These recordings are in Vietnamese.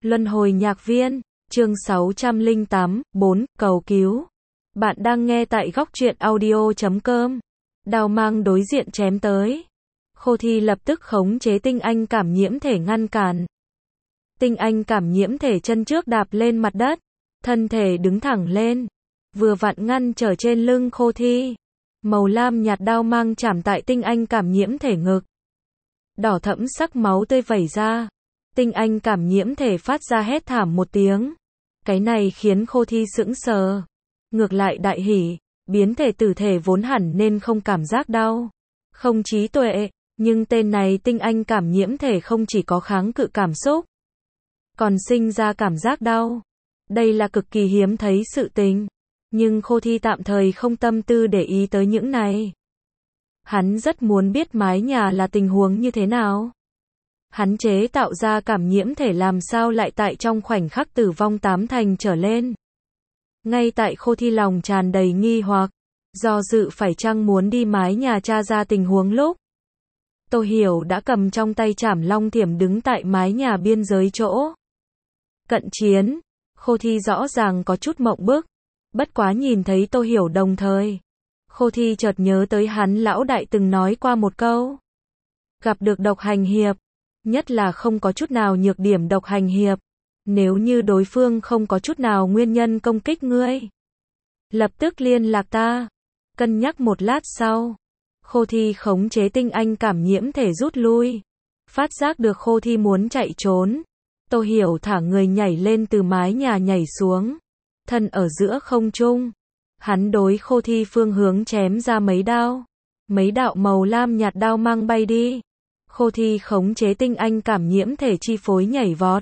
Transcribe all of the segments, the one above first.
Luân hồi nhạc viên, chương 608, 4, cầu cứu. Bạn đang nghe tại góc truyện audio.com. Đao mang đối diện chém tới. Khô Thi lập tức khống chế tinh anh cảm nhiễm thể ngăn cản. Tinh anh cảm nhiễm thể chân trước đạp lên mặt đất, thân thể đứng thẳng lên, vừa vặn ngăn trở trên lưng Khô Thi. Màu lam nhạt đao mang chạm tại tinh anh cảm nhiễm thể ngực. Đỏ thẫm sắc máu tươi vẩy ra. Tinh anh cảm nhiễm thể phát ra hét thảm một tiếng. Cái này khiến Khô Thi sững sờ. Ngược lại đại hỉ, biến thể tử thể vốn hẳn nên không cảm giác đau, không trí tuệ, nhưng tên này tinh anh cảm nhiễm thể không chỉ có kháng cự cảm xúc, còn sinh ra cảm giác đau. Đây là cực kỳ hiếm thấy sự tình, nhưng Khô Thi tạm thời không tâm tư để ý tới những này. Hắn rất muốn biết mái nhà là tình huống như thế nào. Hắn chế tạo ra cảm nhiễm thể làm sao lại tại trong khoảnh khắc tử vong 8 thành trở lên. Ngay tại Khô Thi lòng tràn đầy nghi hoặc, do dự phải chăng muốn đi mái nhà tra ra tình huống lúc. Tô Hiểu đã cầm trong tay trảm long thiểm đứng tại mái nhà biên giới chỗ. Cận chiến, Khô Thi rõ ràng có chút mộng bức, bất quá nhìn thấy Tô Hiểu đồng thời. Khô Thi chợt nhớ tới hắn lão đại từng nói qua một câu. Gặp được độc hành hiệp, nhất là không có chút nào nhược điểm độc hành hiệp. Nếu như đối phương không có chút nào nguyên nhân công kích ngươi, lập tức liên lạc ta. Cân nhắc một lát sau, Khô Thi khống chế tinh anh cảm nhiễm thể rút lui. Phát giác được Khô Thi muốn chạy trốn, Tô Hiểu thả người nhảy lên từ mái nhà nhảy xuống, thân ở giữa không trung. Hắn đối Khô Thi phương hướng chém ra mấy đao. Mấy đạo màu lam nhạt đao mang bay đi. Khô Thi khống chế tinh anh cảm nhiễm thể chi phối nhảy vọt.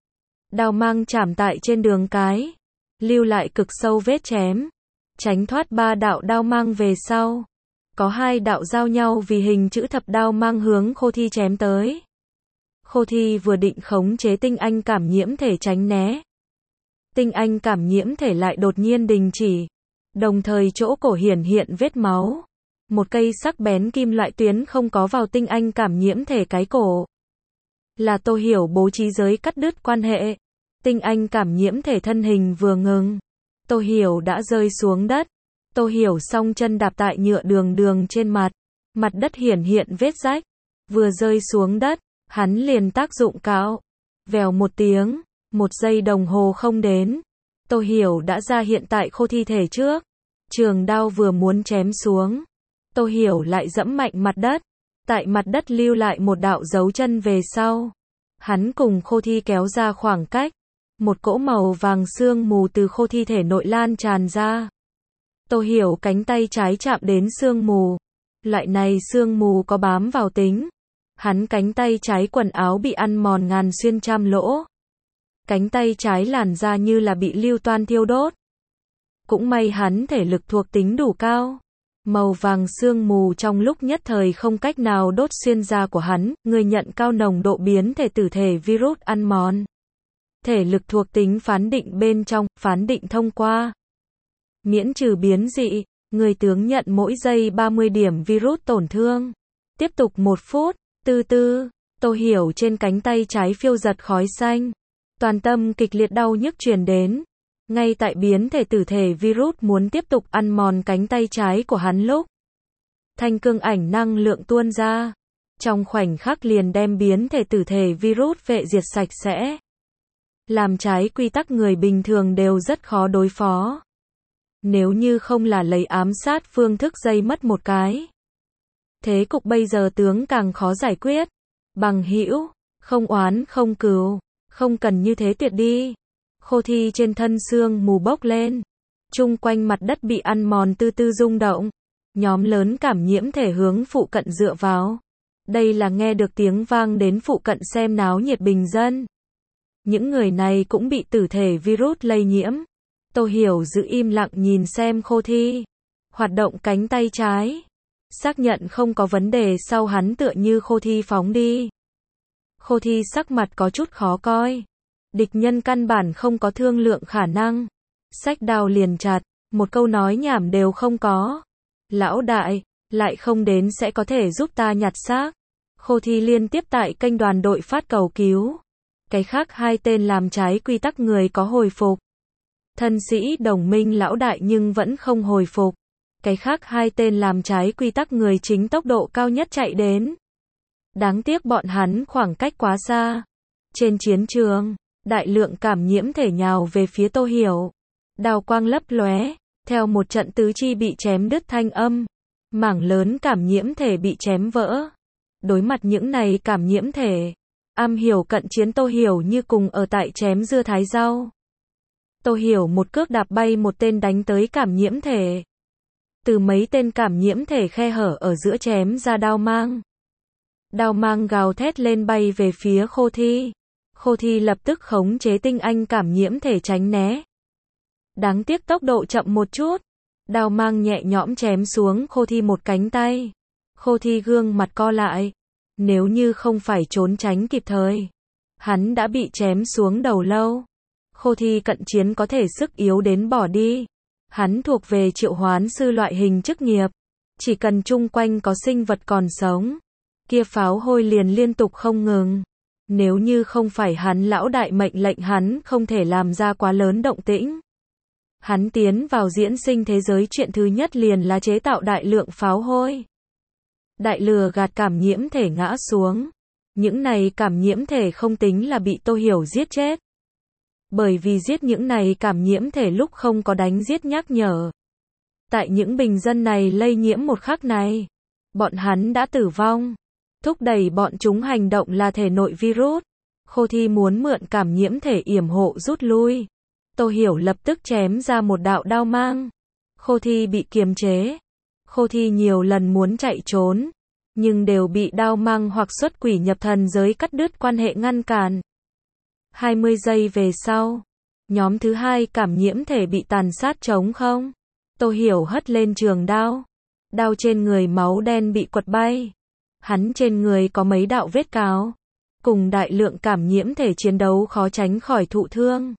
Đao mang chạm tại trên đường cái, lưu lại cực sâu vết chém. Tránh thoát 3 đạo đao mang về sau, có 2 đạo giao nhau vì hình chữ thập đao mang hướng Khô Thi chém tới. Khô Thi vừa định khống chế tinh anh cảm nhiễm thể tránh né, tinh anh cảm nhiễm thể lại đột nhiên đình chỉ, đồng thời chỗ cổ hiển hiện vết máu. Một cây sắc bén kim loại tuyến không có vào tinh anh cảm nhiễm thể cái cổ. Là Tô Hiểu bố trí giới cắt đứt quan hệ. Tinh anh cảm nhiễm thể thân hình vừa ngừng, Tô Hiểu đã rơi xuống đất. Tô Hiểu song chân đạp tại nhựa đường trên mặt đất hiển hiện vết rách. Vừa rơi xuống đất, hắn liền tác dụng cạo. Vèo một tiếng, 1 giây đồng hồ không đến, Tô Hiểu đã ra hiện tại Khô Thi thể trước. Trường đao vừa muốn chém xuống, Tô Hiểu lại dẫm mạnh mặt đất. Tại mặt đất lưu lại một đạo dấu chân về sau. Hắn cùng Khô Thi kéo ra khoảng cách. Một cỗ màu vàng sương mù từ Khô Thi thể nội lan tràn ra. Tô Hiểu cánh tay trái chạm đến sương mù. Loại này sương mù có bám vào tính. Hắn cánh tay trái quần áo bị ăn mòn ngàn xuyên trăm lỗ. Cánh tay trái làn da như là bị lưu toan thiêu đốt. Cũng may hắn thể lực thuộc tính đủ cao. Màu vàng sương mù trong lúc nhất thời không cách nào đốt xuyên da của hắn, người nhận cao nồng độ biến thể tử thể virus ăn mòn. Thể lực thuộc tính phán định bên trong, phán định thông qua. Miễn trừ biến dị, người tướng nhận mỗi giây 30 điểm virus tổn thương. Tiếp tục 1 phút, từ từ, Tô Hiểu trên cánh tay trái phiêu giật khói xanh. Toàn tâm kịch liệt đau nhức truyền đến. Ngay tại biến thể tử thể virus muốn tiếp tục ăn mòn cánh tay trái của hắn lúc. Thanh cương ảnh năng lượng tuôn ra. Trong khoảnh khắc liền đem biến thể tử thể virus vệ diệt sạch sẽ. Làm trái quy tắc người bình thường đều rất khó đối phó. Nếu như không là lấy ám sát phương thức dây mất một cái. Thế cục bây giờ tướng càng khó giải quyết. Bằng hữu, không oán không cừu, không cần như thế tuyệt đi. Khô Thi trên thân sương mù bốc lên. Chung quanh mặt đất bị ăn mòn từ từ rung động. Nhóm lớn cảm nhiễm thể hướng phụ cận dựa vào. Đây là nghe được tiếng vang đến phụ cận xem náo nhiệt bình dân. Những người này cũng bị tử thể virus lây nhiễm. Tô Hiểu giữ im lặng nhìn xem Khô Thi. Hoạt động cánh tay trái. Xác nhận không có vấn đề sau hắn tựa như Khô Thi phóng đi. Khô Thi sắc mặt có chút khó coi. Địch nhân căn bản không có thương lượng khả năng. Xách đao liền chặt, một câu nói nhảm đều không có. Lão đại, lại không đến sẽ có thể giúp ta nhặt xác. Khô Thi liên tiếp tại kênh đoàn đội phát cầu cứu. Cái khác hai tên làm trái quy tắc người có hồi phục. Thân sĩ đồng minh lão đại nhưng vẫn không hồi phục. Cái khác hai tên làm trái quy tắc người chính tốc độ cao nhất chạy đến. Đáng tiếc bọn hắn khoảng cách quá xa. Trên chiến trường, đại lượng cảm nhiễm thể nhào về phía Tô Hiểu. Đao quang lấp lóe, theo một trận tứ chi bị chém đứt thanh âm. Mảng lớn cảm nhiễm thể bị chém vỡ. Đối mặt những này cảm nhiễm thể, am hiểu cận chiến Tô Hiểu như cùng ở tại chém dưa thái rau. Tô Hiểu một cước đạp bay một tên đánh tới cảm nhiễm thể. Từ mấy tên cảm nhiễm thể khe hở ở giữa chém ra đao mang. Đao mang gào thét lên bay về phía Khô Thi. Khô Thi lập tức khống chế tinh anh cảm nhiễm thể tránh né. Đáng tiếc tốc độ chậm một chút. Đao mang nhẹ nhõm chém xuống Khô Thi một cánh tay. Khô Thi gương mặt co lại. Nếu như không phải trốn tránh kịp thời, hắn đã bị chém xuống đầu lâu. Khô Thi cận chiến có thể sức yếu đến bỏ đi. Hắn thuộc về triệu hoán sư loại hình chức nghiệp. Chỉ cần chung quanh có sinh vật còn sống, kia pháo hôi liền liên tục không ngừng. Nếu như không phải hắn lão đại mệnh lệnh hắn không thể làm ra quá lớn động tĩnh. Hắn tiến vào diễn sinh thế giới chuyện thứ nhất liền là chế tạo đại lượng pháo hôi. Đại lừa gạt cảm nhiễm thể ngã xuống. Những này cảm nhiễm thể không tính là bị Tô Hiểu giết chết. Bởi vì giết những này cảm nhiễm thể lúc không có đánh giết nhắc nhở. Tại những bình dân này lây nhiễm một khắc này, bọn hắn đã tử vong. Thúc đẩy bọn chúng hành động là thể nội virus. Khô Thi muốn mượn cảm nhiễm thể yểm hộ rút lui. Tô Hiểu lập tức chém ra một đạo đao mang. Khô Thi bị kiềm chế. Khô Thi nhiều lần muốn chạy trốn, nhưng đều bị đao mang hoặc xuất quỷ nhập thần giới cắt đứt quan hệ ngăn cản. 20 giây về sau, nhóm thứ hai cảm nhiễm thể bị tàn sát trống không. Tô Hiểu hất lên trường đao. Đao trên người máu đen bị quật bay. Hắn trên người có mấy đạo vết cào. Cùng đại lượng cảm nhiễm thể chiến đấu khó tránh khỏi thụ thương.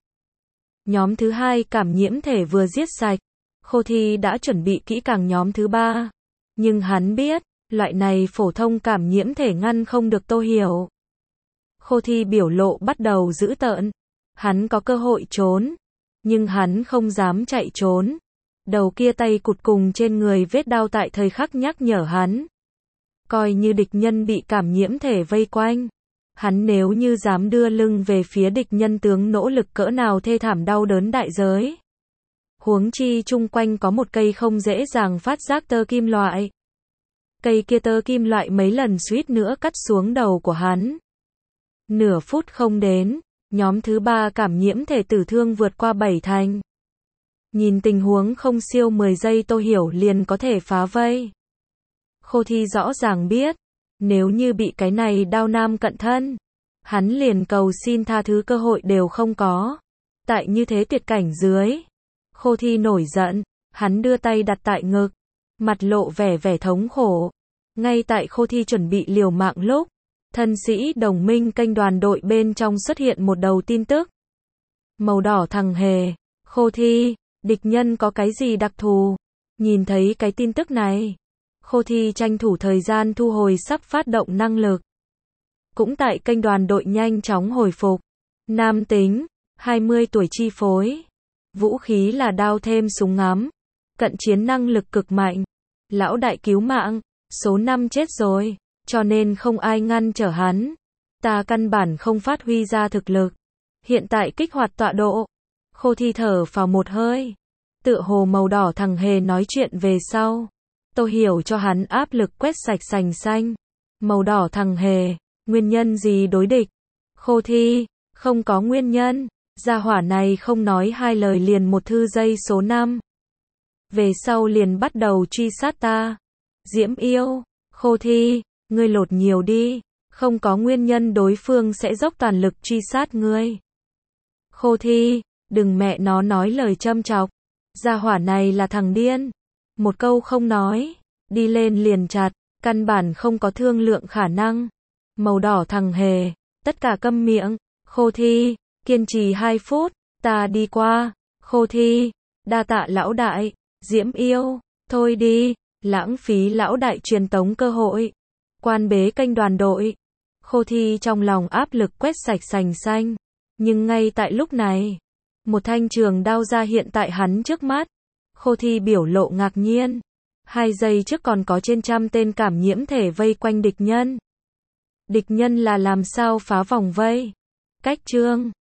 Nhóm thứ hai cảm nhiễm thể vừa giết sạch. Khô Thi đã chuẩn bị kỹ càng nhóm thứ ba. Nhưng hắn biết, loại này phổ thông cảm nhiễm thể ngăn không được Tô Hiểu. Khô Thi biểu lộ bắt đầu dữ tợn. Hắn có cơ hội trốn, nhưng hắn không dám chạy trốn. Đầu kia tay cụt cùng trên người vết đao tại thời khắc nhắc nhở hắn. Coi như địch nhân bị cảm nhiễm thể vây quanh. Hắn nếu như dám đưa lưng về phía địch nhân tướng nỗ lực cỡ nào thê thảm đau đớn đại giới. Huống chi chung quanh có một cây không dễ dàng phát giác tơ kim loại. Cây kia tơ kim loại mấy lần suýt nữa cắt xuống đầu của hắn. Nửa phút không đến, nhóm thứ ba cảm nhiễm thể tử thương vượt qua 7 thành. Nhìn tình huống không siêu 10 giây Tô Hiểu liền có thể phá vây. Khô Thi rõ ràng biết, nếu như bị cái này đao nam cận thân, hắn liền cầu xin tha thứ cơ hội đều không có. Tại như thế tuyệt cảnh dưới, Khô Thi nổi giận, hắn đưa tay đặt tại ngực, mặt lộ vẻ thống khổ. Ngay tại Khô Thi chuẩn bị liều mạng lúc, thân sĩ đồng minh kênh đoàn đội bên trong xuất hiện một đầu tin tức. Màu đỏ thằng hề, Khô Thi, địch nhân có cái gì đặc thù? Nhìn thấy cái tin tức này, Khô Thi tranh thủ thời gian thu hồi sắp phát động năng lực. Cũng tại kênh đoàn đội nhanh chóng hồi phục. Nam tính, 20 tuổi chi phối. Vũ khí là đao thêm súng ngắm. Cận chiến năng lực cực mạnh. Lão đại cứu mạng, số 5 chết rồi, cho nên không ai ngăn trở hắn. Ta căn bản không phát huy ra thực lực. Hiện tại kích hoạt tọa độ. Khô Thi thở phào một hơi. Tựa hồ màu đỏ thằng hề nói chuyện về sau. Tô Hiểu cho hắn áp lực quét sạch sành xanh. Màu đỏ thằng hề, nguyên nhân gì đối địch? Khô Thi, không có nguyên nhân. Gia hỏa này không nói hai lời liền một thư dây số 5. Về sau liền bắt đầu truy sát ta. Diễm Yêu, Khô Thi, ngươi lột nhiều đi. Không có nguyên nhân đối phương sẽ dốc toàn lực truy sát ngươi. Khô Thi, đừng mẹ nó nói lời châm chọc. Gia hỏa này là thằng điên. Một câu không nói, đi lên liền chặt, căn bản không có thương lượng khả năng. Màu đỏ thằng hề, tất cả câm miệng. Khô Thi, kiên trì 2 phút, ta đi qua. Khô Thi, đa tạ lão đại. Diễm Yêu, thôi đi, lãng phí lão đại truyền tống cơ hội. Quan bế kênh đoàn đội. Khô Thi trong lòng áp lực quét sạch sành xanh. Nhưng ngay tại lúc này, một thanh trường đao ra hiện tại hắn trước mắt. Khô Thi biểu lộ ngạc nhiên. 2 giây trước còn có trên trăm tên cảm nhiễm thể vây quanh địch nhân. Địch nhân là làm sao phá vòng vây? Cách chương